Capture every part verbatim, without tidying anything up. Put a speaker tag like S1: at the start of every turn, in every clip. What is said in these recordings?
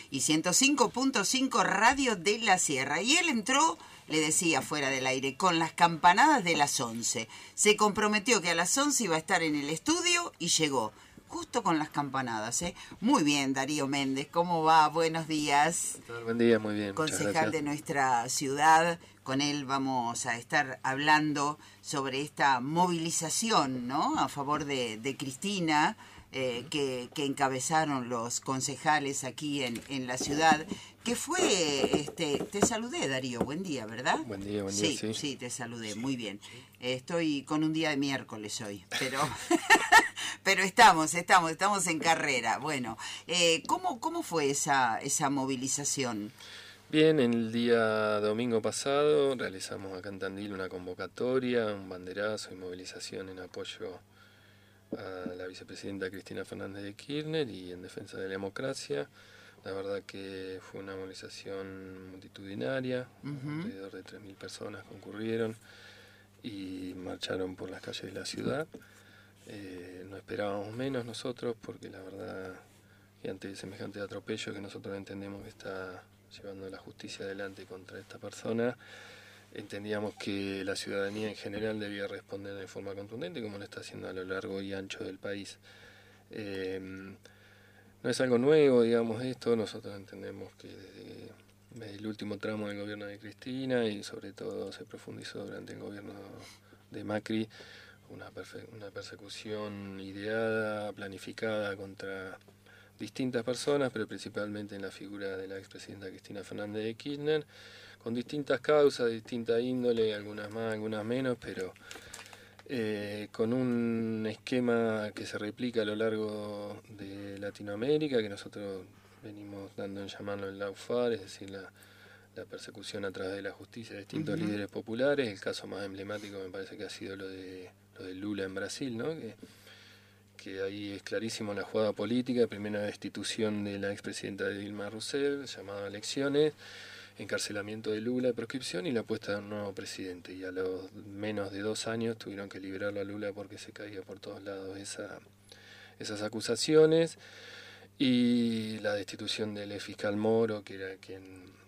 S1: y ciento cinco punto cinco Radio de la Sierra. Y él entró, le decía fuera del aire, con las campanadas de las once. Se comprometió que a las once iba a estar en el estudio y llegó. Justo con las campanadas, ¿eh? Muy bien, Darío Méndez, ¿cómo va? Buenos días.
S2: Buen día, muy bien.
S1: Concejal de nuestra ciudad, con él vamos a estar hablando sobre esta movilización, ¿no? A favor de, de Cristina, eh, que, que encabezaron los concejales aquí en, en la ciudad, que fue, este, te saludé, Darío, buen día, ¿verdad?
S2: Buen día, buen
S1: sí,
S2: día, sí.
S1: Sí, te saludé, muy bien. Estoy con un día de miércoles hoy, pero... Pero estamos, estamos, estamos en carrera. Bueno, eh, ¿cómo, cómo fue esa, esa movilización?
S2: Bien, el día domingo pasado realizamos acá en Tandil una convocatoria, un banderazo y movilización en apoyo a la vicepresidenta Cristina Fernández de Kirchner y en defensa de la democracia. La verdad que fue una movilización multitudinaria, uh-huh. Alrededor de tres mil personas concurrieron y marcharon por las calles de la ciudad. Eh, no esperábamos menos nosotros porque la verdad que ante semejante atropello que nosotros entendemos que está llevando la justicia adelante contra esta persona, entendíamos que la ciudadanía en general debía responder de forma contundente como lo está haciendo a lo largo y ancho del país. Eh, no es algo nuevo, digamos, esto. Nosotros entendemos que desde, desde el último tramo del gobierno de Cristina y sobre todo se profundizó durante el gobierno de Macri Una, perfe- una persecución ideada, planificada contra distintas personas, pero principalmente en la figura de la expresidenta Cristina Fernández de Kirchner, con distintas causas, de distinta índole, algunas más, algunas menos, pero eh, con un esquema que se replica a lo largo de Latinoamérica, que nosotros venimos dando en llamarlo el lawfare, es decir, la, la persecución a través de la justicia de distintos uh-huh. líderes populares. El caso más emblemático me parece que ha sido lo de de Lula en Brasil, ¿no? Que, que ahí es clarísimo la jugada política, primero la destitución de la expresidenta Dilma Rousseff, llamada a elecciones, encarcelamiento de Lula, proscripción y la puesta de un nuevo presidente. Y a los menos de dos años tuvieron que liberarlo a Lula porque se caía por todos lados esa, esas acusaciones. Y la destitución del fiscal Moro, que era quien...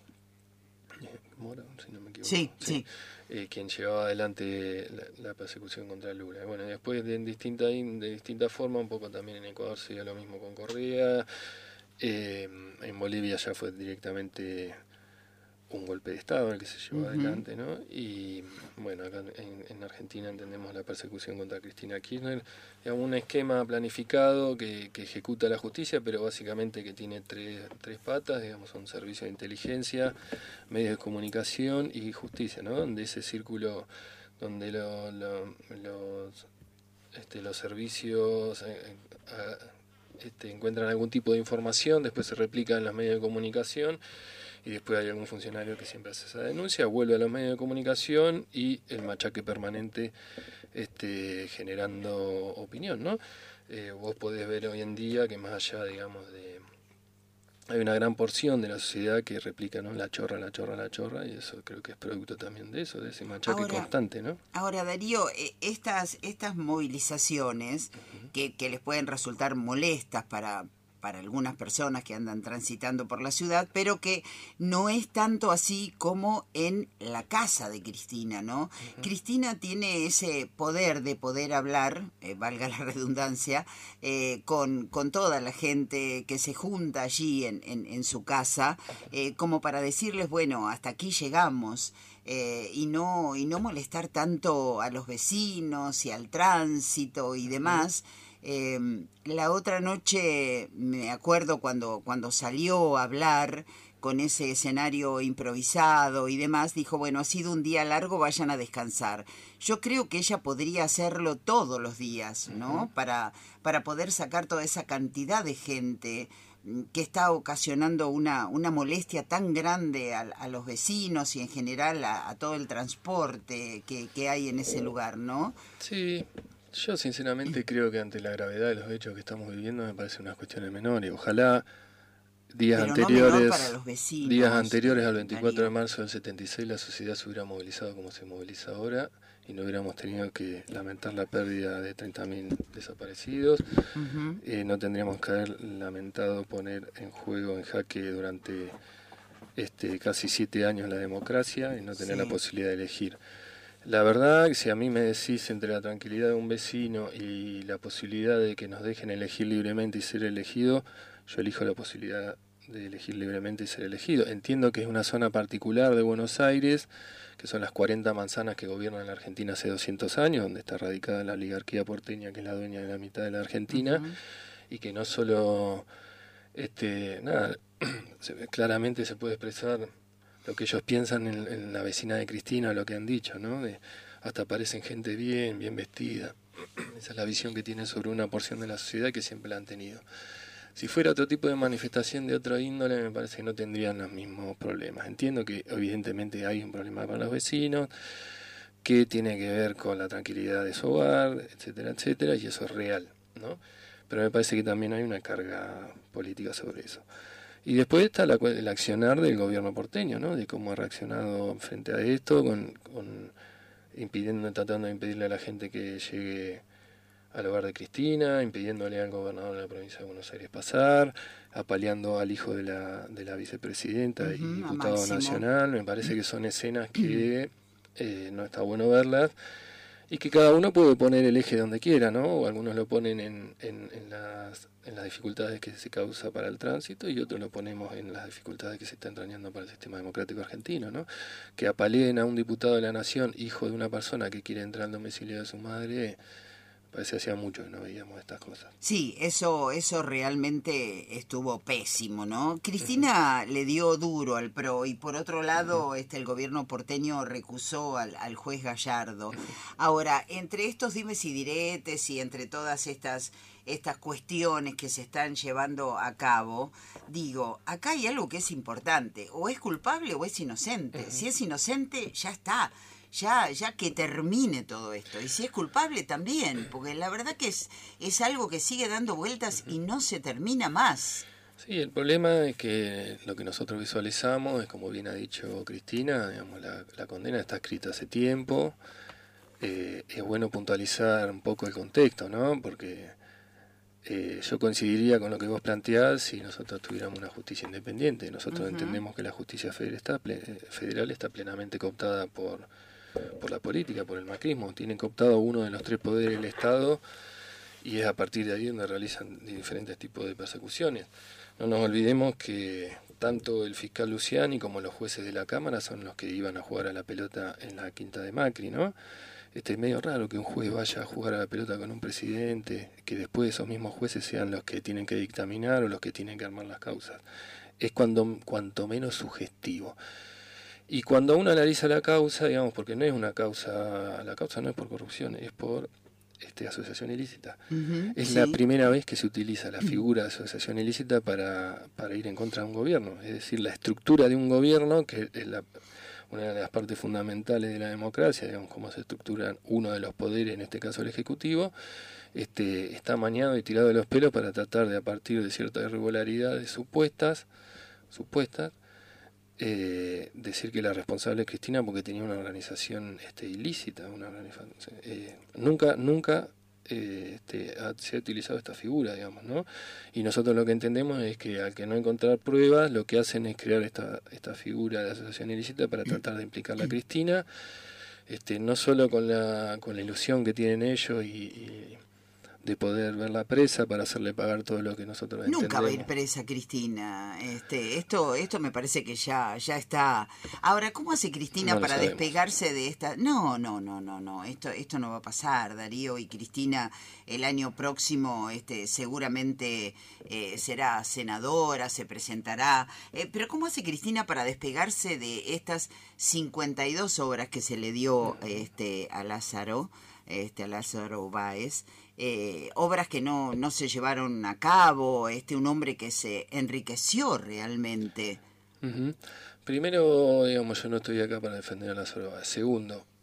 S2: Moro, si no me equivoco.
S1: Sí, sí.
S2: sí. Eh, quien llevaba adelante la, la persecución contra Lula. Bueno, después de, en distinta, de distinta forma, un poco también en Ecuador se dio lo mismo con Correa. Eh, en Bolivia ya fue directamente un golpe de Estado el que se llevó uh-huh. adelante, ¿no? Y bueno, acá en, en Argentina entendemos la persecución contra Cristina Kirchner, digamos, un esquema planificado que, que ejecuta la justicia, pero básicamente que tiene tres, tres patas, digamos, son servicios de inteligencia, medios de comunicación y justicia, ¿no? Donde ese círculo, donde lo, lo, los, este, los servicios eh, a, este, encuentran algún tipo de información, después se replica en los medios de comunicación, y después hay algún funcionario que siempre hace esa denuncia, vuelve a los medios de comunicación y el machaque permanente este, generando opinión, ¿no? Eh, vos podés ver hoy en día que más allá, digamos, de... hay una gran porción de la sociedad que replica, ¿no? La chorra, la chorra, la chorra, y eso creo que es producto también de eso, de ese machaque ahora, constante, ¿no?
S1: Ahora, Darío, estas, estas movilizaciones uh-huh. que, que les pueden resultar molestas para... para algunas personas que andan transitando por la ciudad, pero que no es tanto así como en la casa de Cristina, ¿no? Uh-huh. Cristina tiene ese poder de poder hablar, eh, valga la redundancia, eh, con, con toda la gente que se junta allí en, en, en su casa, eh, como para decirles, bueno, hasta aquí llegamos, eh, y no, y no molestar tanto a los vecinos y al tránsito y demás. Eh, la otra noche me acuerdo cuando, cuando salió a hablar con ese escenario improvisado y demás, dijo, bueno, ha sido un día largo, vayan a descansar. Yo creo que ella podría hacerlo todos los días, ¿no? Uh-huh. Para, para poder sacar toda esa cantidad de gente que está ocasionando una, una molestia tan grande a, a los vecinos y en general a, a todo el transporte que, que hay en ese lugar, ¿no?
S2: Sí. Yo sinceramente creo que ante la gravedad de los hechos que estamos viviendo me parece unas cuestiones menores. Ojalá días
S1: Pero
S2: anteriores
S1: no para los vecinos,
S2: días anteriores al veinticuatro
S1: Darío.
S2: de marzo del setenta y seis la sociedad se hubiera movilizado como se moviliza ahora y no hubiéramos tenido que lamentar la pérdida de treinta mil desaparecidos. Uh-huh. Eh, no tendríamos que haber lamentado poner en juego, en jaque durante este casi siete años la democracia y no tener sí. la posibilidad de elegir. La verdad que si a mí me decís entre la tranquilidad de un vecino y la posibilidad de que nos dejen elegir libremente y ser elegido, yo elijo la posibilidad de elegir libremente y ser elegido. Entiendo que es una zona particular de Buenos Aires, que son las cuarenta manzanas que gobiernan la Argentina hace doscientos años, donde está radicada la oligarquía porteña, que es la dueña de la mitad de la Argentina, uh-huh. y que no solo, este, nada, se, claramente se puede expresar lo que ellos piensan en, en la vecina de Cristina, lo que han dicho, ¿no? De, hasta parecen gente bien, bien vestida. Esa es la visión que tienen sobre una porción de la sociedad que siempre la han tenido. Si fuera otro tipo de manifestación de otro índole, me parece que no tendrían los mismos problemas. Entiendo que evidentemente hay un problema para los vecinos, que tiene que ver con la tranquilidad de su hogar, etcétera, etcétera, y eso es real, ¿no? Pero me parece que también hay una carga política sobre eso. Y después está la, el accionar del gobierno porteño, ¿no? De cómo ha reaccionado frente a esto, con, con impidiendo, tratando de impedirle a la gente que llegue al hogar de Cristina, impidiéndole al gobernador de la provincia de Buenos Aires pasar, apaleando al hijo de la, de la vicepresidenta uh-huh, y diputado nacional. Me parece que son escenas que eh, no está bueno verlas, y que cada uno puede poner el eje donde quiera, ¿no? O algunos lo ponen en, en, en, las, en las dificultades que se causa para el tránsito, y otros lo ponemos en las dificultades que se está entrañando para el sistema democrático argentino, ¿no? Que apaleen a un diputado de la Nación, hijo de una persona que quiere entrar al domicilio de su madre, parece que hacía mucho que no veíamos estas cosas.
S1: Sí, eso eso realmente estuvo pésimo, ¿no? Cristina uh-huh. le dio duro al P R O, y por otro lado uh-huh. este el gobierno porteño recusó al, al juez Gallardo. Uh-huh. Ahora, entre estos dimes y diretes y entre todas estas estas cuestiones que se están llevando a cabo, digo, acá hay algo que es importante: o es culpable o es inocente. Uh-huh. Si es inocente, ya está. Ya, ya que termine todo esto. Y si es culpable también, porque la verdad que es, es algo que sigue dando vueltas y no se termina más.
S2: Sí, el problema es que lo que nosotros visualizamos es, como bien ha dicho Cristina, digamos, la, la condena está escrita hace tiempo. Eh, es bueno puntualizar un poco el contexto, ¿no? Porque eh, yo coincidiría con lo que vos planteás si nosotros tuviéramos una justicia independiente. Nosotros uh-huh. entendemos que la justicia federal está, federal está plenamente cooptada por... por la política, por el macrismo. Tienen cooptado uno de los tres poderes del Estado, y es a partir de ahí donde realizan diferentes tipos de persecuciones. No nos olvidemos que tanto el fiscal Luciani como los jueces de la Cámara son los que iban a jugar a la pelota en la quinta de Macri, ¿no? Este, es medio raro que un juez vaya a jugar a la pelota con un presidente, que después esos mismos jueces sean los que tienen que dictaminar o los que tienen que armar las causas. Es cuando, cuanto menos sugestivo. Y cuando uno analiza la causa, digamos, porque no es una causa, la causa no es por corrupción, es por este, asociación ilícita. Uh-huh, es sí. la primera vez que se utiliza la figura de asociación ilícita para, para ir en contra de un gobierno. Es decir, la estructura de un gobierno, que es la, una de las partes fundamentales de la democracia, digamos, cómo se estructura uno de los poderes, en este caso el Ejecutivo, este, está amañado y tirado de los pelos para tratar de, a partir de ciertas irregularidades supuestas, supuestas, Eh, decir que la responsable es Cristina porque tenía una organización este, ilícita. Una organización, eh, nunca nunca eh, este, ha, se ha utilizado esta figura, digamos, ¿no? Y nosotros lo que entendemos es que al que no encontrar pruebas, lo que hacen es crear esta esta figura de asociación ilícita para tratar de implicarla a Cristina, este, no solo con la con la ilusión que tienen ellos y, y de poder verla presa para hacerle pagar todo lo que nosotros entendemos.
S1: Nunca va a ir presa Cristina. Este, esto, esto me parece que ya, ya está. Ahora, ¿cómo hace Cristina no para despegarse de esta? No, no, no, no, no. Esto, esto no va a pasar. Darío y Cristina el año próximo, este, seguramente eh, será senadora, se presentará. Eh, pero ¿cómo hace Cristina para despegarse de estas cincuenta y dos obras que se le dio este, a Lázaro, este, a Lázaro Báez? Eh, obras que no, no se llevaron a cabo, este un hombre que se enriqueció realmente.
S2: Uh-huh. Primero, digamos, yo no estoy acá para defender a Lázaro Báez. Segundo,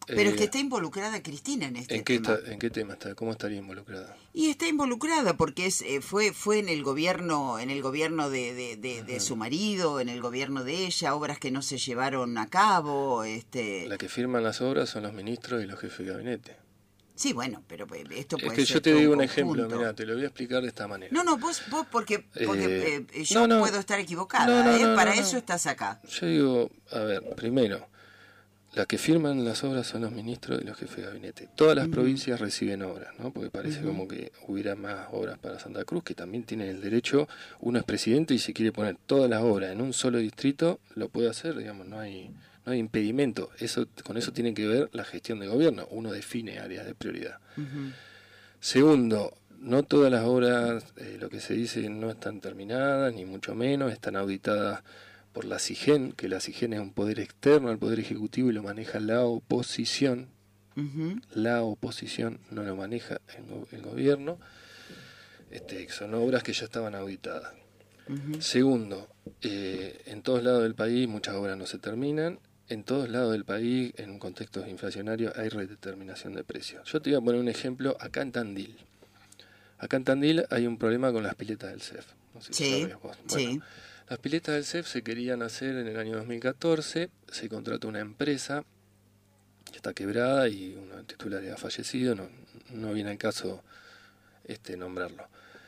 S1: Pero
S2: eh,
S1: es que está involucrada Cristina en este
S2: ¿en qué
S1: tema.
S2: Está, ¿En qué tema está? ¿Cómo estaría involucrada?
S1: Y está involucrada porque es eh, fue fue en el gobierno en el gobierno de, de, de, de su marido, en el gobierno de ella, obras que no se llevaron a cabo. este
S2: La que firman las obras son los ministros y los jefes de gabinete.
S1: Sí, bueno, pero esto puede
S2: Es que
S1: ser
S2: yo te
S1: todo
S2: digo un
S1: conjunto.
S2: ejemplo, mira, te lo voy a explicar de esta manera.
S1: No, no, vos, vos porque, porque
S2: Eh,
S1: eh, yo
S2: no, no,
S1: puedo estar equivocada,
S2: no, no,
S1: ¿eh?
S2: no,
S1: Para
S2: no,
S1: eso
S2: no.
S1: estás acá.
S2: Yo digo, a ver, primero, las que firman las obras son los ministros y los jefes de gabinete. Todas las uh-huh. provincias reciben obras, ¿no? Porque parece uh-huh. como que hubiera más obras para Santa Cruz, que también tienen el derecho. Uno es presidente y si quiere poner todas las obras en un solo distrito, lo puede hacer, digamos, no hay... No hay impedimento, eso, con eso tiene que ver la gestión de gobierno, uno define áreas de prioridad. Uh-huh. Segundo, no todas las obras, eh, lo que se dice, no están terminadas, ni mucho menos, están auditadas por la SIGEN, que la SIGEN es un poder externo al Poder Ejecutivo y lo maneja la oposición. Uh-huh. La oposición no lo maneja el, el gobierno. Este, son obras que ya estaban auditadas. Uh-huh. Segundo, eh, en todos lados del país muchas obras no se terminan. En todos lados del país, en un contexto inflacionario, hay redeterminación de precios. Yo te voy a poner un ejemplo acá en Tandil. Acá en Tandil hay un problema con las piletas del C E F. No sé si
S1: sí,
S2: sabías vos. Bueno,
S1: sí.
S2: Las piletas del C E F se querían hacer en el año dos mil catorce. Se contrató una empresa que está quebrada y una titular ha fallecido. No, no viene al caso este, nombrarlo.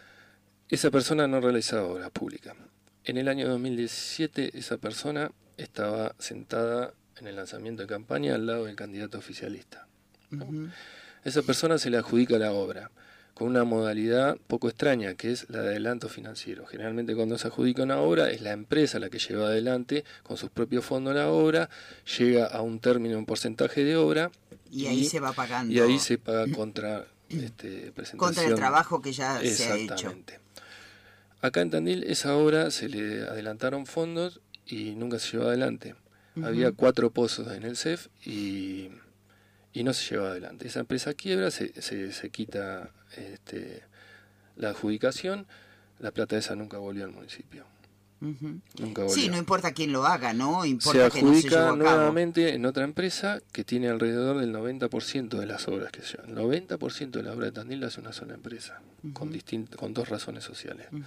S2: Esa persona no realizaba obras públicas. En el año dos mil diecisiete esa persona estaba sentada en el lanzamiento de campaña al lado del candidato oficialista, ¿no? Uh-huh. Esa persona se le adjudica la obra con una modalidad poco extraña, que es la de adelanto financiero. Generalmente cuando se adjudica una obra es la empresa la que lleva adelante con sus propios fondos la obra, llega a un término, un porcentaje de obra
S1: y, y ahí se va pagando.
S2: Y ahí se paga contra este, presentación.
S1: Contra el trabajo que ya se ha hecho.
S2: Exactamente. Acá en Tandil esa obra se le adelantaron fondos y nunca se llevó adelante. Uh-huh. Había cuatro pozos en el C E F y, y no se llevó adelante. Esa empresa quiebra, se, se, se quita este, la adjudicación, la plata esa nunca volvió al municipio.
S1: Uh-huh.
S2: Nunca volvió.
S1: Sí, no importa quién lo haga, ¿no? Importa
S2: se
S1: que no se llevó a
S2: adjudica
S1: cabo.
S2: nuevamente en otra empresa que tiene alrededor del noventa por ciento de las obras que se llevan. El noventa por ciento de la obra de Tandil la hace una sola empresa, uh-huh. con, distint- con dos razones sociales. Uh-huh.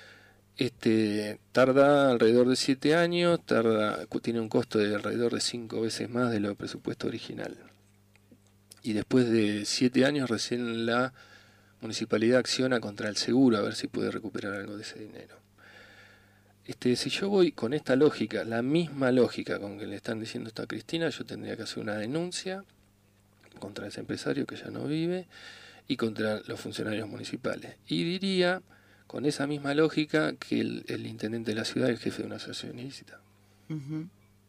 S2: Este, tarda alrededor de siete años, tarda, tiene un costo de alrededor de cinco veces más de lo presupuesto original. Y después de siete años recién la municipalidad acciona contra el seguro a ver si puede recuperar algo de ese dinero. Este, si yo voy con esta lógica, la misma lógica con que le están diciendo esto a Cristina, yo tendría que hacer una denuncia contra ese empresario que ya no vive y contra los funcionarios municipales. Y diría, con esa misma lógica, que el, el intendente de la ciudad es el jefe de una asociación ilícita. Uh-huh.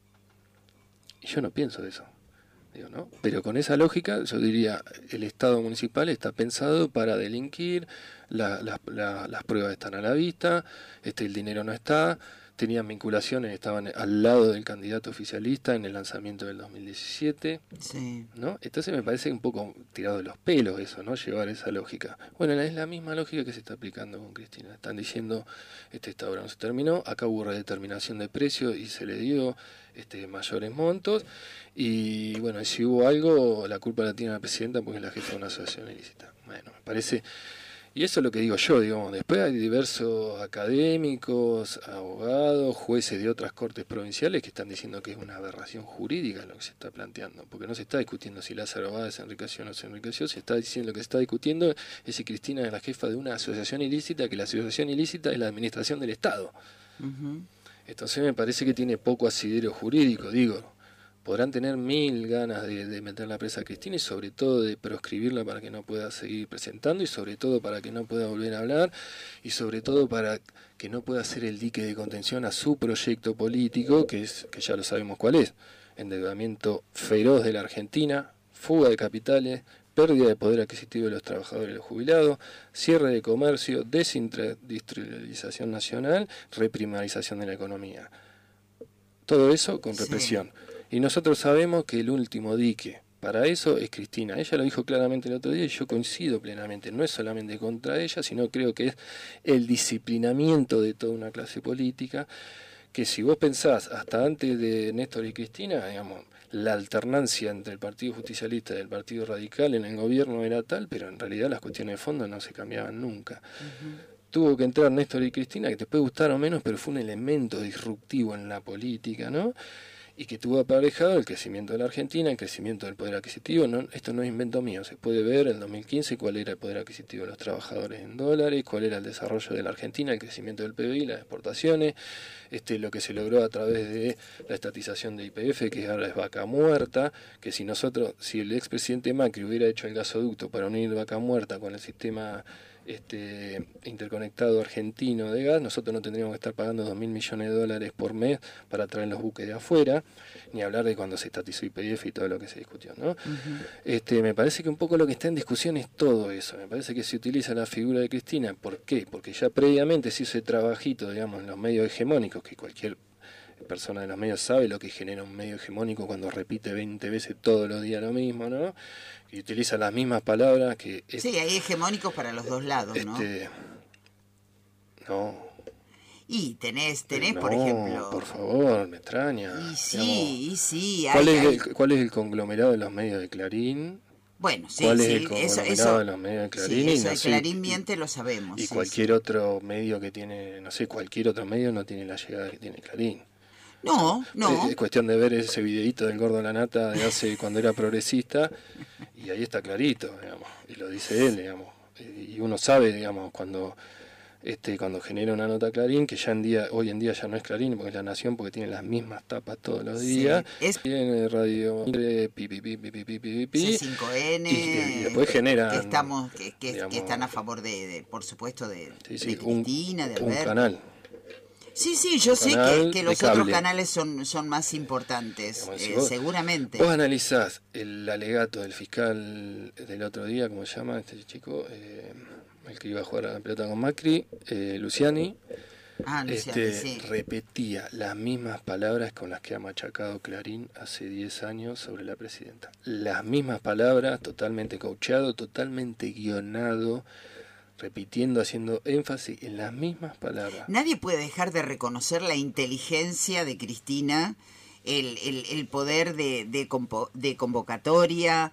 S2: Y yo no pienso eso. Digo, ¿no? Pero con esa lógica yo diría, el Estado municipal está pensado para delinquir, la, la, la, las pruebas están a la vista, este, el dinero no está, tenían vinculaciones, estaban al lado del candidato oficialista en el lanzamiento del dos mil diecisiete,
S1: sí.
S2: ¿no? Entonces me parece un poco tirado de los pelos eso, ¿no? Llevar esa lógica. Bueno, es la misma lógica que se está aplicando con Cristina. Están diciendo, este, esta obra no se terminó, acá hubo redeterminación de precios y se le dio este, mayores montos, y bueno, si hubo algo, la culpa la tiene la presidenta porque es la jefa de una asociación ilícita. Bueno, me parece... Y eso es lo que digo yo, digamos. Después hay diversos académicos, abogados, jueces de otras cortes provinciales que están diciendo que es una aberración jurídica lo que se está planteando, porque no se está discutiendo si Lázaro Báez se enriqueció o no se enriqueció, se está diciendo lo que se está discutiendo es si Cristina es la jefa de una asociación ilícita, que la asociación ilícita es la administración del Estado. Uh-huh. Entonces me parece que tiene poco asidero jurídico, digo. Podrán tener mil ganas de, de meter la presa a Cristina y sobre todo de proscribirla para que no pueda seguir presentando y sobre todo para que no pueda volver a hablar y sobre todo para que no pueda hacer el dique de contención a su proyecto político, que es que ya lo sabemos cuál es: endeudamiento feroz de la Argentina, fuga de capitales, pérdida de poder adquisitivo de los trabajadores y los jubilados, cierre de comercio, desindustrialización nacional, reprimarización de la economía. Todo eso con represión. Sí. Y nosotros sabemos que el último dique para eso es Cristina. Ella lo dijo claramente el otro día y yo coincido plenamente. No es solamente contra ella, sino creo que es el disciplinamiento de toda una clase política que si vos pensás hasta antes de Néstor y Cristina, digamos, la alternancia entre el Partido Justicialista y el Partido Radical en el gobierno era tal, pero en realidad las cuestiones de fondo no se cambiaban nunca. Uh-huh. Tuvo que entrar Néstor y Cristina, que te puede gustar o menos, pero fue un elemento disruptivo en la política, ¿no? Y que tuvo aparejado el crecimiento de la Argentina, el crecimiento del poder adquisitivo. No, esto no es invento mío, se puede ver en dos mil quince cuál era el poder adquisitivo de los trabajadores en dólares, cuál era el desarrollo de la Argentina, el crecimiento del P B I, las exportaciones, este, lo que se logró a través de la estatización de Y P F, que ahora es Vaca Muerta, que si nosotros, si el expresidente Macri hubiera hecho el gasoducto para unir Vaca Muerta con el sistema este interconectado argentino de gas, nosotros no tendríamos que estar pagando dos mil millones de dólares por mes para traer los buques de afuera, ni hablar de cuando se estatizó Y P F y todo lo que se discutió, ¿no? Uh-huh. Este, me parece que un poco lo que está en discusión es todo eso. Me parece que se utiliza la figura de Cristina. ¿Por qué? Porque ya previamente se hizo ese trabajito, digamos, en los medios hegemónicos, que cualquier persona de los medios sabe lo que genera un medio hegemónico cuando repite veinte veces todos los días lo mismo, ¿no? Y utiliza las mismas palabras que... Es,
S1: sí, hay hegemónicos para los dos lados, ¿no?
S2: Este, no.
S1: Y tenés, tenés
S2: no,
S1: por ejemplo...
S2: por favor, me extraña.
S1: Y sí,
S2: digamos,
S1: y sí.
S2: ¿cuál,
S1: hay,
S2: es
S1: hay...
S2: El, ¿Cuál es el conglomerado de los medios de Clarín?
S1: Bueno, sí,
S2: ¿Cuál
S1: sí,
S2: es el conglomerado
S1: eso, eso,
S2: de los medios de Clarín?
S1: Sí, eso
S2: no
S1: de
S2: sé,
S1: Clarín miente lo sabemos.
S2: Y
S1: sí,
S2: cualquier
S1: sí.
S2: otro medio que tiene, no sé, cualquier otro medio no tiene la llegada que tiene Clarín.
S1: No, no.
S2: Es cuestión de ver ese videíto del Gordo La Nata de hace cuando era progresista y ahí está clarito, digamos, y lo dice él, digamos, y uno sabe, digamos, cuando este cuando genera una nota Clarín, que ya en día hoy en día ya no es Clarín porque es La Nación, porque tiene las mismas tapas todos los días,
S1: sí, es...
S2: tiene radio pi, pi, pi, pi, pi, pi, pi, pi,
S1: C cinco N,
S2: y, y después genera
S1: que estamos que, que, digamos, que están a favor de, de por supuesto de,
S2: sí, sí,
S1: de Cristina,
S2: un,
S1: de Alberto.
S2: Un canal.
S1: Sí, sí, yo sé que, que los otros canales son, son más importantes, digamos, si eh, vos, seguramente.
S2: Vos analizás el alegato del fiscal del otro día, ¿cómo se llama este chico? Eh, el que iba a jugar a la pelota con Macri, eh, Luciani.
S1: Ah, Luciani,
S2: este,
S1: sí.
S2: Repetía las mismas palabras con las que ha machacado Clarín hace diez años sobre la presidenta. Las mismas palabras, totalmente coacheado, totalmente guionado, repitiendo, haciendo énfasis en las mismas palabras.
S1: Nadie puede dejar de reconocer la inteligencia de Cristina, el, el, el poder de, de, compo, de convocatoria,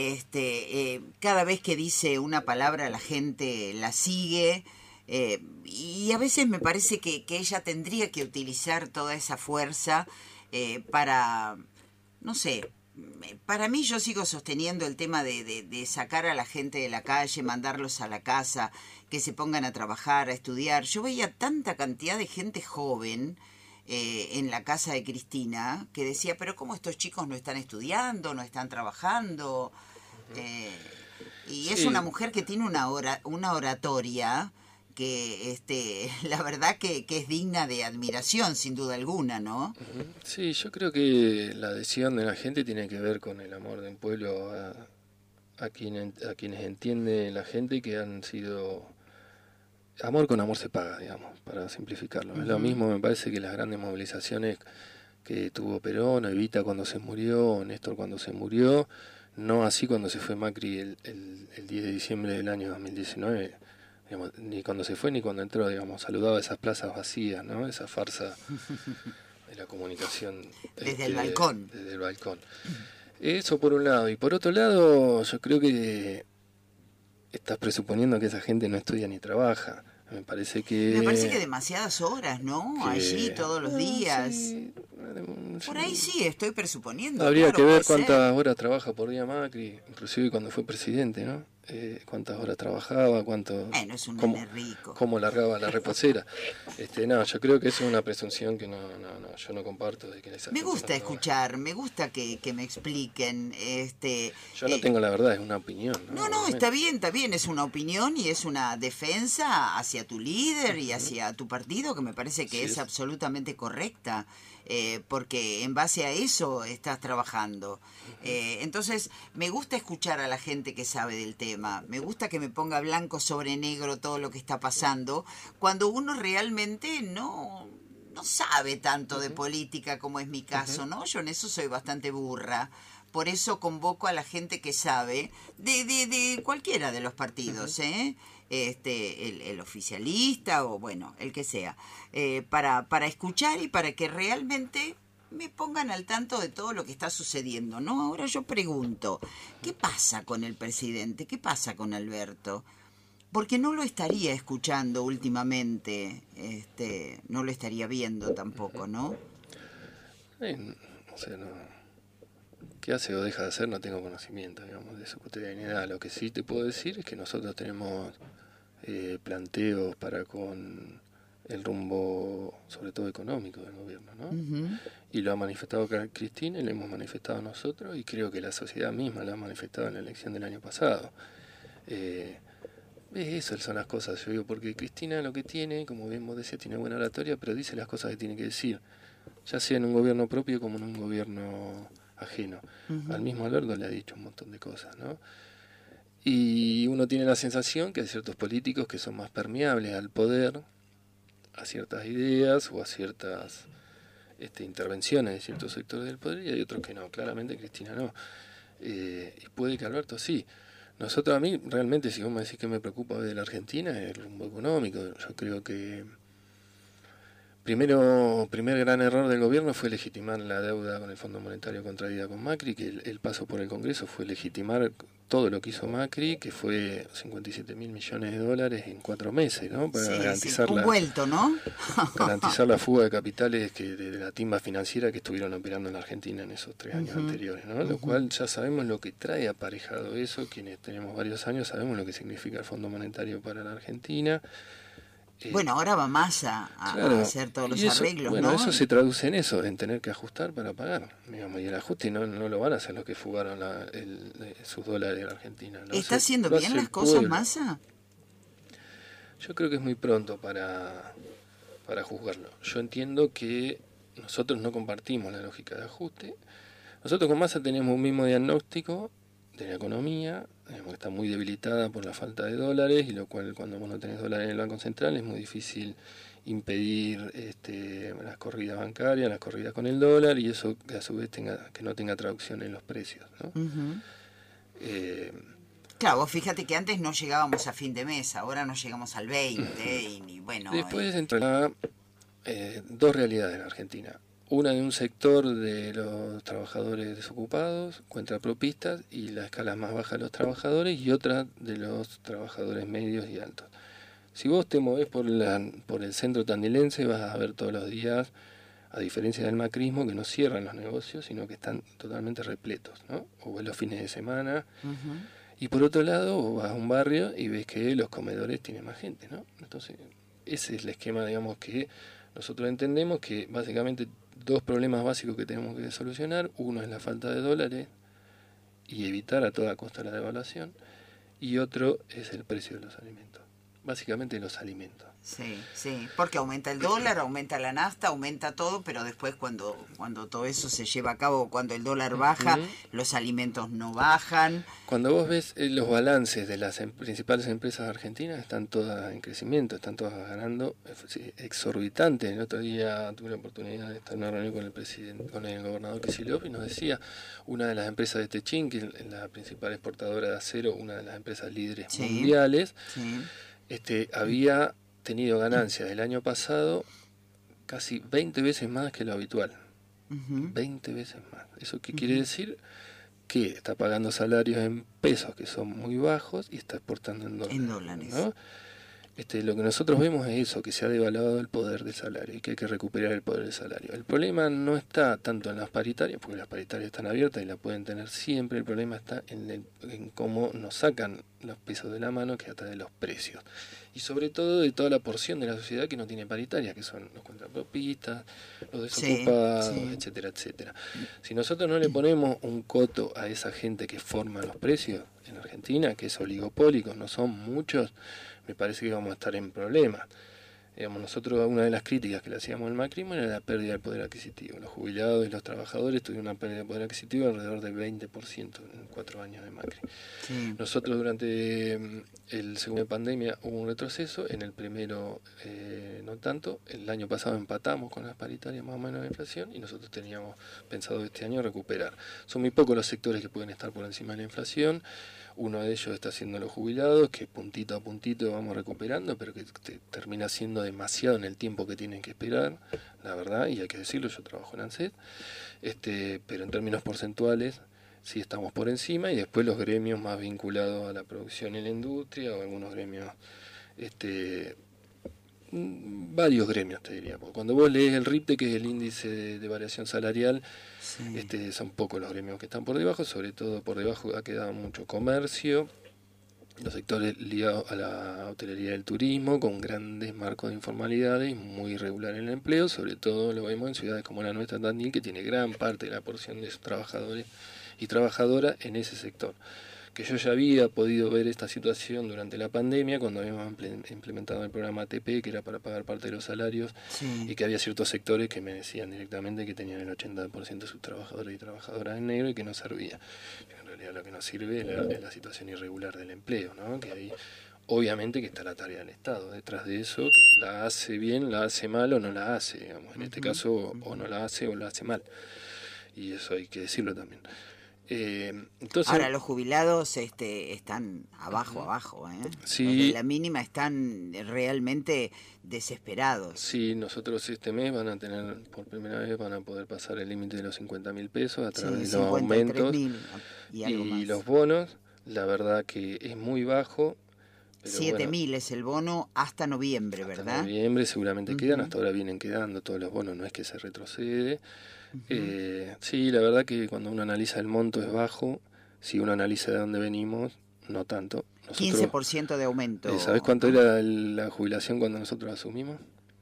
S1: este, eh, cada vez que dice una palabra la gente la sigue, eh, y a veces me parece que, que ella tendría que utilizar toda esa fuerza eh, para, no sé... Para mí, yo sigo sosteniendo el tema de, de, de sacar a la gente de la calle, mandarlos a la casa, que se pongan a trabajar, a estudiar. Yo veía tanta cantidad de gente joven eh, en la casa de Cristina que decía, pero ¿cómo estos chicos no están estudiando, no están trabajando? Eh, y es sí. Una mujer que tiene una, ora, una oratoria que este la verdad que, que es digna de admiración, sin duda alguna, ¿no?
S2: Sí, yo creo que la adhesión de la gente tiene que ver con el amor de un pueblo a, a, quien, a quienes entiende la gente que han sido... Amor con amor se paga, digamos, para simplificarlo. Uh-huh. Es lo mismo, me parece, que las grandes movilizaciones que tuvo Perón, Evita cuando se murió, Néstor cuando se murió, no así cuando se fue Macri el, el, el diez de diciembre del año dos mil diecinueve. Digamos, ni cuando se fue ni cuando entró, digamos, saludaba esas plazas vacías, ¿no? Esa farsa de la comunicación
S1: desde
S2: este,
S1: el balcón.
S2: Desde el balcón. Eso por un lado. Y por otro lado, yo creo que estás presuponiendo que esa gente no estudia ni trabaja. Me parece que...
S1: Me parece que demasiadas horas, ¿no? Que, Allí, todos los días. Sí, por ahí sí, estoy presuponiendo.
S2: Habría
S1: claro,
S2: que ver cuántas ser. horas trabaja por día Macri, inclusive cuando fue presidente, ¿no? Eh, cuántas horas trabajaba, cuánto...
S1: Bueno, es un
S2: cómo,
S1: nene rico.
S2: Cómo largaba la reposera. este, no, yo creo que eso es una presunción que no, no, no, yo no comparto. De que
S1: me gusta escuchar, trabajan. me gusta que, que me expliquen. Este,
S2: yo no eh, tengo la verdad, es una opinión.
S1: No, no, no está bien, está bien, es una opinión y es una defensa hacia tu líder y hacia tu partido que me parece que sí, es, es absolutamente correcta. Eh, porque en base a eso estás trabajando. Eh, entonces, me gusta escuchar a la gente que sabe del tema, me gusta que me ponga blanco sobre negro todo lo que está pasando, cuando uno realmente no, no sabe tanto de política como es mi caso, ¿no? Yo en eso soy bastante burra, por eso convoco a la gente que sabe, de, de, de cualquiera de los partidos, uh-huh. ¿eh? Este, el, el oficialista o bueno, el que sea, eh, para, para escuchar y para que realmente me pongan al tanto de todo lo que está sucediendo, ¿no? Ahora yo pregunto, ¿qué pasa con el presidente? ¿Qué pasa con Alberto? Porque no lo estaría escuchando últimamente, este, no lo estaría viendo tampoco, ¿no?
S2: Eh, o sea, no, ¿qué hace o deja de hacer? No tengo conocimiento, digamos, de su cotidianidad. Lo que sí te puedo decir es que nosotros tenemos eh, planteos para con el rumbo, sobre todo económico, del gobierno, ¿no? Uh-huh. Y lo ha manifestado Cristina y lo hemos manifestado nosotros, y creo que la sociedad misma lo ha manifestado en la elección del año pasado. Eh, Esas son las cosas, yo digo, porque Cristina lo que tiene, como bien vos decías, tiene buena oratoria, pero dice las cosas que tiene que decir, ya sea en un gobierno propio como en un gobierno ajeno. Uh-huh. Al mismo Alberto le ha dicho un montón de cosas, ¿no? Y uno tiene la sensación que hay ciertos políticos que son más permeables al poder, a ciertas ideas o a ciertas este, intervenciones de ciertos sectores del poder, y hay otros que no, claramente Cristina no. Eh, y puede que Alberto sí. Nosotros, a mí, realmente, si vos me decís que me preocupa de la Argentina, es el rumbo económico. Yo creo que primero, primer gran error del gobierno fue legitimar la deuda con el Fondo Monetario contraída con Macri, que el, el paso por el Congreso fue legitimar todo lo que hizo Macri, que fue cincuenta y siete mil millones de dólares en cuatro meses, ¿no? Para
S1: sí,
S2: garantizar,
S1: sí,
S2: la,
S1: vuelto, ¿no?
S2: garantizar la fuga de capitales que de, de la timba financiera que estuvieron operando en la Argentina en esos tres años uh-huh. anteriores, ¿no? Lo uh-huh. cual ya sabemos lo que trae aparejado eso, quienes tenemos varios años sabemos lo que significa el Fondo Monetario para la Argentina.
S1: Eh, bueno, ahora va Massa a,
S2: claro,
S1: a hacer todos los
S2: eso,
S1: arreglos,
S2: bueno,
S1: ¿no?
S2: Eso se traduce en eso, en tener que ajustar para pagar, digamos, y el ajuste no, no lo van a hacer los que fugaron la, el, sus dólares de la Argentina. ¿No?
S1: ¿Está
S2: se,
S1: haciendo bien las cosas,
S2: pueblo.
S1: Massa?
S2: Yo creo que es muy pronto para, para juzgarlo. Yo entiendo que nosotros no compartimos la lógica de ajuste. Nosotros con Massa tenemos un mismo diagnóstico de la economía, digamos, que está muy debilitada por la falta de dólares, y lo cual cuando vos no tenés dólares en el Banco Central es muy difícil impedir este, las corridas bancarias, las corridas con el dólar, y eso que a su vez tenga, que no tenga traducción en los precios, ¿no? Uh-huh. eh,
S1: Claro, vos fíjate que antes no llegábamos a fin de mes, ahora no llegamos al veinte, uh-huh. y, y bueno...
S2: Después
S1: eh...
S2: entre eh, dos realidades en Argentina. Una de un sector de los trabajadores desocupados, contrapropistas, y la escala más baja de los trabajadores, y otra de los trabajadores medios y altos. Si vos te movés por, la, por el centro tandilense, vas a ver todos los días, a diferencia del macrismo, que no cierran los negocios, sino que están totalmente repletos, ¿no? O ves los fines de semana. Uh-huh. Y por otro lado, vos vas a un barrio y ves que los comedores tienen más gente, ¿no? Entonces, ese es el esquema, digamos, que nosotros entendemos que básicamente dos problemas básicos que tenemos que solucionar. Uno es la falta de dólares y evitar a toda costa la devaluación, y otro es el precio de los alimentos, básicamente los alimentos.
S1: Sí, sí, porque aumenta el dólar, aumenta la nafta, aumenta todo, pero después cuando cuando todo eso se lleva a cabo, cuando el dólar baja, uh-huh. los alimentos no bajan.
S2: Cuando vos ves eh, los balances de las em- principales empresas argentinas, están todas en crecimiento, están todas ganando eh, exorbitante. El otro día tuve la oportunidad de estar en una reunión con el presidente, con el gobernador Kicillof, y nos decía, una de las empresas de Techín, que es la principal exportadora de acero, una de las empresas líderes sí, mundiales, sí. este había tenido ganancias del año pasado casi veinte veces más que lo habitual. Uh-huh. veinte veces más. ¿Eso qué uh-huh. quiere decir? Que está pagando salarios en pesos que son muy bajos y está exportando en dólares.
S1: En dólares.
S2: ¿No? Este, lo que nosotros vemos es eso, que se ha devaluado el poder del salario y que hay que recuperar el poder del salario. El problema no está tanto en las paritarias, porque las paritarias están abiertas y la pueden tener siempre. El problema está en, el, en cómo nos sacan los pesos de la mano, que es a través de los precios. Y sobre todo de toda la porción de la sociedad que no tiene paritaria, que son los contrapropistas, los desocupados, sí, sí. etcétera, etcétera. Si nosotros no le ponemos un coto a esa gente que forma los precios en Argentina, que es oligopólico, no son muchos, me parece que vamos a estar en problemas. Digamos, nosotros, una de las críticas que le hacíamos al macrismo era la pérdida del poder adquisitivo. Los jubilados y los trabajadores tuvieron una pérdida de poder adquisitivo alrededor del veinte por ciento en cuatro años de Macri. Sí. Nosotros durante el segundo pandemia hubo un retroceso, en el primero eh, no tanto. El año pasado empatamos con las paritarias más o menos de inflación y nosotros teníamos pensado este año recuperar. Son muy pocos los sectores que pueden estar por encima de la inflación. Uno de ellos está siendo los jubilados, que puntito a puntito vamos recuperando, pero que te, termina siendo demasiado en el tiempo que tienen que esperar, la verdad, y hay que decirlo, yo trabajo en ANSET, este, pero en términos porcentuales sí estamos por encima, y después los gremios más vinculados a la producción y la industria, o algunos gremios, este, varios gremios te diría, porque cuando vos lees el R I P T E, que es el índice de, de variación salarial, sí. este, son pocos los gremios que están por debajo, sobre todo por debajo ha quedado mucho comercio, los sectores ligados a la hotelería y el turismo, con grandes marcos de informalidades, muy irregular en el empleo, sobre todo lo vemos en ciudades como la nuestra, Tandil, que tiene gran parte de la porción de sus trabajadores y trabajadoras en ese sector. Que yo ya había podido ver esta situación durante la pandemia, cuando habíamos implementado el programa A T P, que era para pagar parte de los salarios, sí. y que había ciertos sectores que me decían directamente que tenían el ochenta por ciento de sus trabajadores y trabajadoras en negro y que no servía. En realidad lo que nos sirve es la, es la situación irregular del empleo, ¿no? Que ahí obviamente que está la tarea del Estado detrás de eso, que la hace bien, la hace mal o no la hace, digamos. En uh-huh. este caso uh-huh. o no la hace o la hace mal. Y eso hay que decirlo también. Eh, entonces,
S1: ahora los jubilados este, están abajo, uh-huh. abajo, ¿eh?
S2: Sí.
S1: Los de la mínima están realmente desesperados.
S2: Sí, nosotros este mes van a tener, por primera vez van a poder pasar el límite de los cincuenta mil pesos a través sí, de los aumentos
S1: y, algo
S2: y
S1: más.
S2: Los bonos, la verdad que es muy bajo.
S1: siete mil bueno, es el bono hasta noviembre,
S2: hasta
S1: ¿verdad?
S2: noviembre seguramente uh-huh. quedan, hasta ahora vienen quedando todos los bonos, no es que se retrocede. Uh-huh. Eh, sí, la verdad que cuando uno analiza el monto es bajo, si uno analiza de dónde venimos, no tanto.
S1: Nosotros, quince por ciento de aumento.
S2: Eh, ¿Sabés cuánto era la jubilación cuando nosotros asumimos?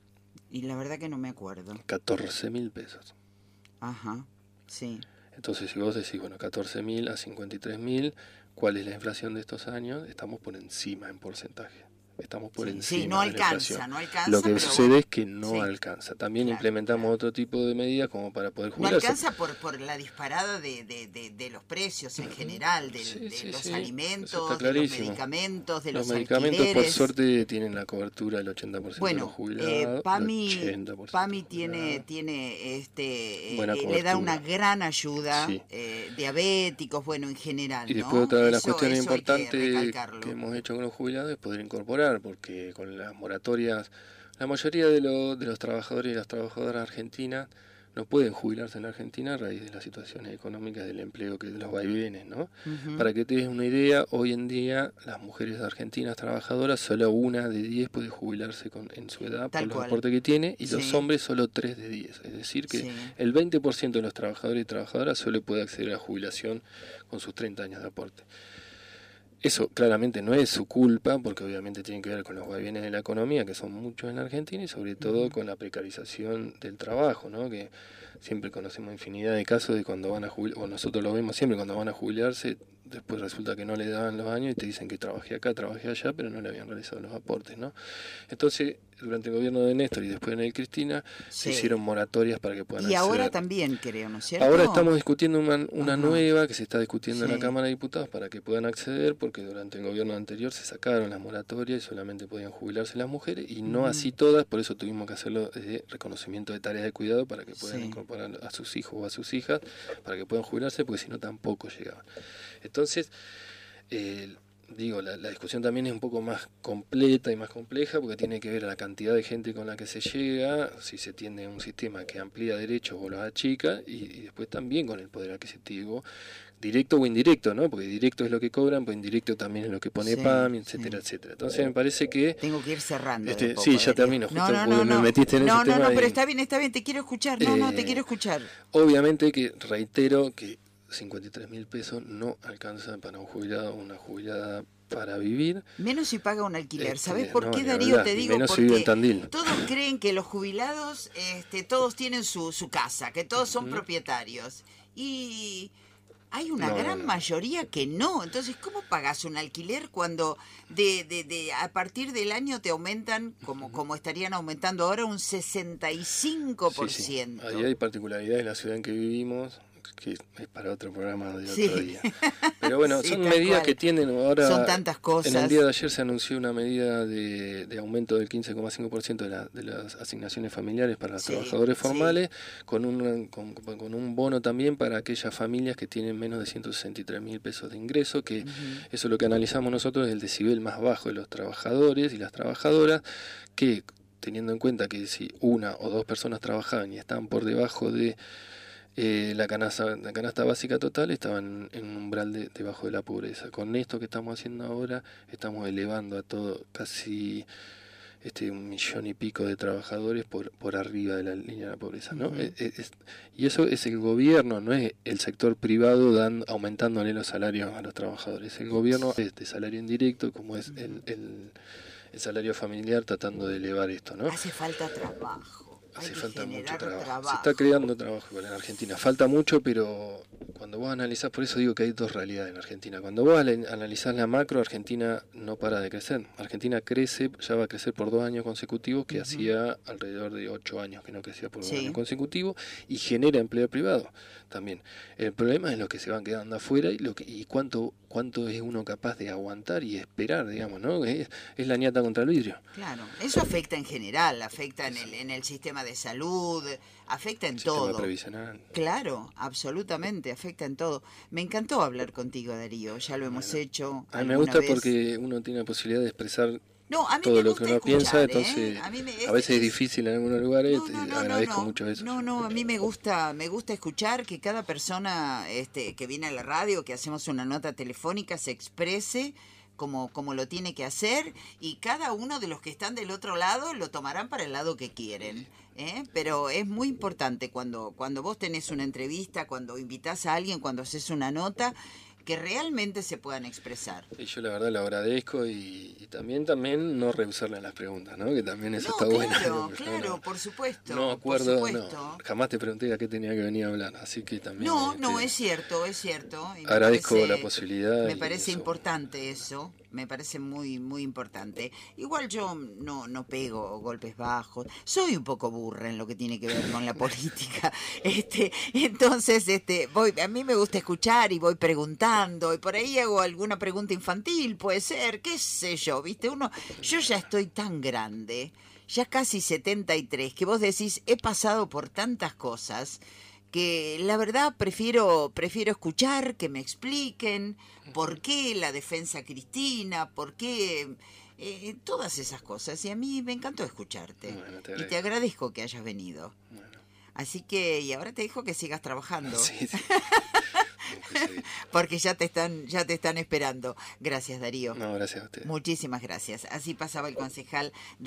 S1: Y la verdad que no me acuerdo.
S2: catorce mil pesos.
S1: Ajá, sí.
S2: Entonces si vos decís, bueno, catorce mil a cincuenta y tres mil, ¿cuál es la inflación de estos años? Estamos por encima en porcentaje. Estamos por
S1: sí,
S2: encima
S1: sí, no
S2: de
S1: alcanza,
S2: la inflación.
S1: no alcanza.
S2: Lo que
S1: pero
S2: sucede
S1: bueno,
S2: es que no sí. alcanza. También claro, implementamos
S1: claro.
S2: otro tipo de medidas como para poder jubilarse.
S1: No alcanza por, por la disparada de, de, de, de los precios en general, de,
S2: sí,
S1: de
S2: sí,
S1: los
S2: sí.
S1: alimentos, de los medicamentos, de los,
S2: los medicamentos,
S1: alquileres.
S2: Por suerte, tienen la cobertura del ochenta por ciento
S1: bueno,
S2: de los jubilados.
S1: Eh, PAMI, PAMI tiene, tiene este, eh, le da una gran ayuda, sí. eh, diabéticos, bueno, en general.
S2: Y después
S1: ¿no?
S2: otra de las
S1: eso,
S2: cuestiones
S1: eso
S2: importantes
S1: que,
S2: que hemos hecho con los jubilados es poder incorporar, porque con las moratorias, la mayoría de, lo, de los trabajadores y las trabajadoras argentinas no pueden jubilarse en Argentina a raíz de las situaciones económicas del empleo, que de los vaivenes, ¿no? Uh-huh. Para que te des una idea, hoy en día las mujeres argentinas trabajadoras, solo una de diez puede jubilarse con, en su edad Tal por los cual. aportes que tiene, y sí. los hombres solo tres de diez. Es decir, que sí. el veinte por ciento de los trabajadores y trabajadoras solo puede acceder a la jubilación con sus treinta años de aporte. Eso claramente no es su culpa, porque obviamente tiene que ver con los vaivenes de la economía, que son muchos en Argentina, y sobre todo uh-huh. con la precarización del trabajo, ¿no? Que siempre conocemos infinidad de casos de cuando van a jubilarse, o nosotros lo vemos siempre, cuando van a jubilarse, después resulta que no le daban los años y te dicen que trabajé acá, trabajé allá, pero no le habían realizado los aportes, ¿no? Entonces, durante el gobierno de Néstor y después en el Cristina, sí. se hicieron moratorias para que puedan
S1: y
S2: acceder.
S1: Y ahora también, creo, ¿no es cierto?
S2: Ahora estamos discutiendo una, una nueva que se está discutiendo sí. en la Cámara de Diputados para que puedan acceder, porque durante el gobierno anterior se sacaron las moratorias y solamente podían jubilarse las mujeres, y no uh-huh. así todas, por eso tuvimos que hacerlo de reconocimiento de tareas de cuidado para que puedan sí. incorporar a sus hijos o a sus hijas, para que puedan jubilarse, porque si no tampoco llegaban. Entonces, eh, digo, la, la discusión también es un poco más completa y más compleja, porque tiene que ver a la cantidad de gente con la que se llega, si se tiende a un sistema que amplía derechos o los achica, y, y después también con el poder adquisitivo, directo o indirecto, ¿no? Porque directo es lo que cobran, pues indirecto también es lo que pone sí, PAMI, etcétera, sí. etcétera. Entonces me parece que...
S1: Tengo que ir cerrando.
S2: Este,
S1: poco,
S2: sí, ya termino, justo
S1: no, no, no,
S2: me
S1: no.
S2: metiste en
S1: no,
S2: ese
S1: no,
S2: tema.
S1: No, no,
S2: y,
S1: pero está bien, está bien, te quiero escuchar. No, eh, no, te quiero escuchar.
S2: Obviamente que reitero que cincuenta y tres mil pesos no alcanzan para un jubilado o una jubilada para vivir.
S1: Menos si paga un alquiler.
S2: Este,
S1: ¿Sabes por
S2: no,
S1: qué, Darío?
S2: Verdad,
S1: te digo,
S2: menos
S1: porque
S2: si vive en Tandil.
S1: Todos creen que los jubilados, este, todos tienen su, su casa, que todos son uh-huh. propietarios. Y hay una
S2: No,
S1: gran
S2: no, no.
S1: mayoría que no. Entonces, ¿cómo pagas un alquiler cuando de, de, de a partir del año te aumentan, como, como estarían aumentando ahora, un sesenta y cinco por ciento?
S2: Sí, sí. Ahí hay particularidades de la ciudad en que vivimos, que es para otro programa de
S1: Sí.
S2: otro día. Pero bueno,
S1: Sí,
S2: son
S1: tal
S2: medidas
S1: cual.
S2: que tienen ahora...
S1: Son tantas cosas.
S2: En el día de ayer se anunció una medida de, de aumento del quince coma cinco por ciento de, la, de las asignaciones familiares para los
S1: Sí,
S2: trabajadores formales,
S1: sí.
S2: con, un, con, con un bono también para aquellas familias que tienen menos de ciento sesenta y tres mil pesos de ingreso, que uh-huh. Eso es lo que analizamos nosotros, es el decibel más bajo de los trabajadores y las trabajadoras, que teniendo en cuenta que si una o dos personas trabajaban y estaban por debajo de eh, la, canasta, la canasta básica total, estaban en un umbral de, debajo de la pobreza. Con esto que estamos haciendo ahora, estamos elevando a todo casi este un millón y pico de trabajadores por por arriba de la línea de la pobreza, ¿no? Uh-huh. es, es, y eso es el gobierno, no es el sector privado dando, aumentándole los salarios a los trabajadores. El gobierno es de salario indirecto, como es el, el el salario familiar, tratando de elevar esto, ¿no?
S1: Hace falta trabajo.
S2: Hace falta mucho trabajo.
S1: trabajo.
S2: Se está creando trabajo en Argentina. Falta mucho, pero cuando vos analizás, por eso digo que hay dos realidades en Argentina. Cuando vos analizás la macro, Argentina no para de crecer. Argentina crece, ya va a crecer por dos años consecutivos, que uh-huh. hacía alrededor de ocho años que no crecía por sí. un año consecutivo, y genera empleo privado también. El problema es los que se van quedando afuera y lo que y cuánto cuánto es uno capaz de aguantar y esperar, digamos, ¿no? Es, es la ñata contra el vidrio.
S1: Claro, eso afecta en general, afecta en el, en el sistema de salud, afecta en
S2: el
S1: todo.
S2: Sistema previsional.
S1: Claro, absolutamente, afecta en todo. Me encantó hablar contigo, Darío, ya lo hemos bueno, hecho.
S2: A mí me gusta
S1: vez.
S2: Porque uno tiene la posibilidad de expresar
S1: no, a mí
S2: todo
S1: me
S2: lo que uno
S1: escuchar,
S2: piensa,
S1: ¿eh?
S2: entonces
S1: a, mí me,
S2: a veces es, es difícil en algunos lugares,
S1: no, no, no,
S2: agradezco
S1: no, no,
S2: mucho eso.
S1: No, no, a mí me gusta, me gusta escuchar que cada persona este, que viene a la radio, que hacemos una nota telefónica, se exprese como, como lo tiene que hacer, y cada uno de los que están del otro lado lo tomarán para el lado que quieren. ¿eh? Pero es muy importante cuando, cuando vos tenés una entrevista, cuando invitás a alguien, cuando haces una nota, que realmente se puedan expresar.
S2: Y yo la verdad lo agradezco, y, y también también no rehusarle a las preguntas, ¿no? Que también eso
S1: no,
S2: está
S1: claro,
S2: bueno.
S1: Claro, no, por supuesto.
S2: No acuerdo,
S1: por supuesto.
S2: no. Jamás te pregunté a qué tenía que venir a hablar, así que también...
S1: No,
S2: este,
S1: no, es cierto, es cierto. Y
S2: agradezco
S1: parece,
S2: la posibilidad.
S1: Me parece
S2: eso.
S1: importante eso, me parece muy, muy importante. Igual yo no, no pego golpes bajos, soy un poco burra en lo que tiene que ver con la política. este Entonces, este voy a mí me gusta escuchar y voy preguntando, y por ahí hago alguna pregunta infantil, puede ser, qué sé yo, ¿viste? Uno, yo ya estoy tan grande, ya casi setenta y tres, que vos decís, he pasado por tantas cosas que la verdad prefiero prefiero escuchar, que me expliquen por qué la defensa Cristina, por qué eh, todas esas cosas. Y a mí me encantó escucharte.
S2: Bueno, te
S1: y te agradezco que hayas venido.
S2: Bueno.
S1: Así que, y ahora te dejo que sigas trabajando.
S2: Sí, sí.
S1: Porque ya te están ya te están esperando. Gracias, Darío.
S2: No, gracias a usted.
S1: Muchísimas gracias. Así pasaba el concejal